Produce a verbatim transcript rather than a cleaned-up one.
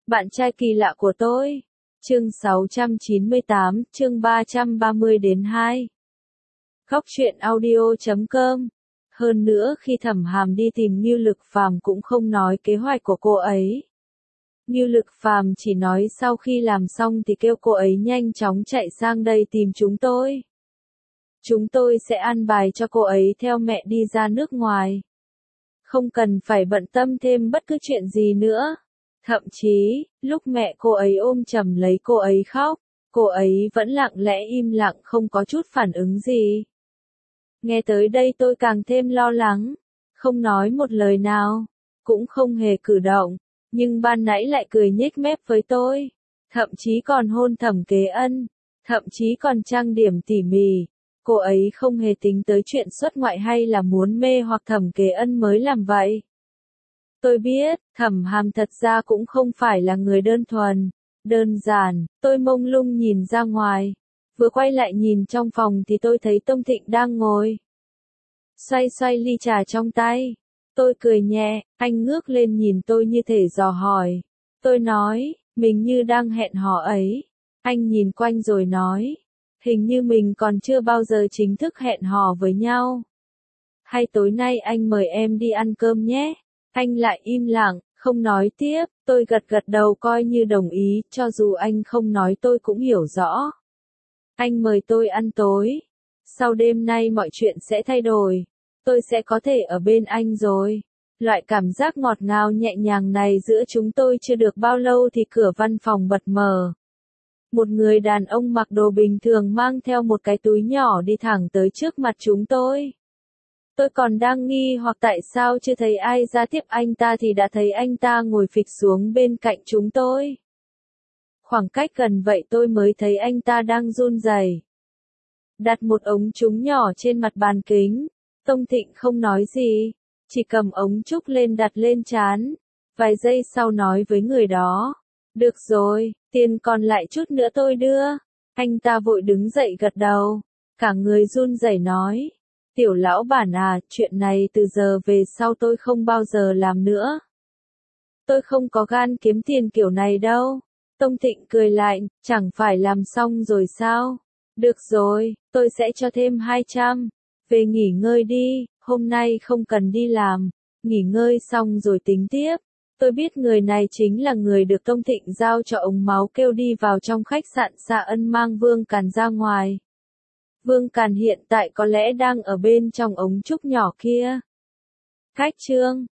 Bạn trai kỳ lạ của tôi. Chương sáu trăm chín mươi tám, chương ba trăm ba mươi đến hai. Khóc chuyện audio chấm com. Hơn nữa khi Thẩm Hàm đi tìm Ngưu Lực Phàm cũng không nói kế hoạch của cô ấy. Ngưu Lực Phàm chỉ nói sau khi làm xong thì kêu cô ấy nhanh chóng chạy sang đây tìm chúng tôi. Chúng tôi sẽ an bài cho cô ấy theo mẹ đi ra nước ngoài. Không cần phải bận tâm thêm bất cứ chuyện gì nữa. Thậm chí, lúc mẹ cô ấy ôm chầm lấy cô ấy khóc, cô ấy vẫn lặng lẽ im lặng không có chút phản ứng gì. Nghe tới đây tôi càng thêm lo lắng, không nói một lời nào, cũng không hề cử động, nhưng ban nãy lại cười nhếch mép với tôi, thậm chí còn hôn Thẩm Kế Ân, thậm chí còn trang điểm tỉ mỉ. Cô ấy không hề tính tới chuyện xuất ngoại hay là muốn mê hoặc Thẩm Kế Ân mới làm vậy. Tôi biết, Thẩm Hàm thật ra cũng không phải là người đơn thuần, đơn giản. Tôi mông lung nhìn ra ngoài, vừa quay lại nhìn trong phòng thì tôi thấy Tông Thịnh đang ngồi, xoay xoay ly trà trong tay. Tôi cười nhẹ, anh ngước lên nhìn tôi như thể dò hỏi. Tôi nói, mình như đang hẹn hò ấy. Anh nhìn quanh rồi nói, hình như mình còn chưa bao giờ chính thức hẹn hò với nhau. Hay tối nay anh mời em đi ăn cơm nhé. Anh lại im lặng, không nói tiếp. Tôi gật gật đầu coi như đồng ý, cho dù anh không nói tôi cũng hiểu rõ. Anh mời tôi ăn tối. Sau đêm nay mọi chuyện sẽ thay đổi. Tôi sẽ có thể ở bên anh rồi. Loại cảm giác ngọt ngào nhẹ nhàng này giữa chúng tôi chưa được bao lâu thì cửa văn phòng bật mở. Một người đàn ông mặc đồ bình thường mang theo một cái túi nhỏ đi thẳng tới trước mặt chúng tôi. Tôi còn đang nghi hoặc tại sao chưa thấy ai ra tiếp anh ta thì đã thấy anh ta ngồi phịch xuống bên cạnh chúng tôi. Khoảng cách gần vậy tôi mới thấy anh ta đang run rẩy, đặt một ống trúc nhỏ trên mặt bàn kính. Tông Thịnh không nói gì, chỉ cầm ống trúc lên đặt lên trán. Vài giây sau nói với người đó, được rồi, tiền còn lại chút nữa tôi đưa. Anh ta vội đứng dậy gật đầu, cả người run rẩy nói, tiểu lão bản à, chuyện này từ giờ về sau tôi không bao giờ làm nữa. Tôi không có gan kiếm tiền kiểu này đâu. Tông Thịnh cười lại, chẳng phải làm xong rồi sao? Được rồi, tôi sẽ cho thêm hai trăm. Về nghỉ ngơi đi, hôm nay không cần đi làm. Nghỉ ngơi xong rồi tính tiếp. Tôi biết người này chính là người được Tông Thịnh giao cho ống máu kêu đi vào trong khách sạn Xạ Ân mang Vương Càn ra ngoài. Vương Càn hiện tại có lẽ đang ở bên trong ống trúc nhỏ kia. Cách chương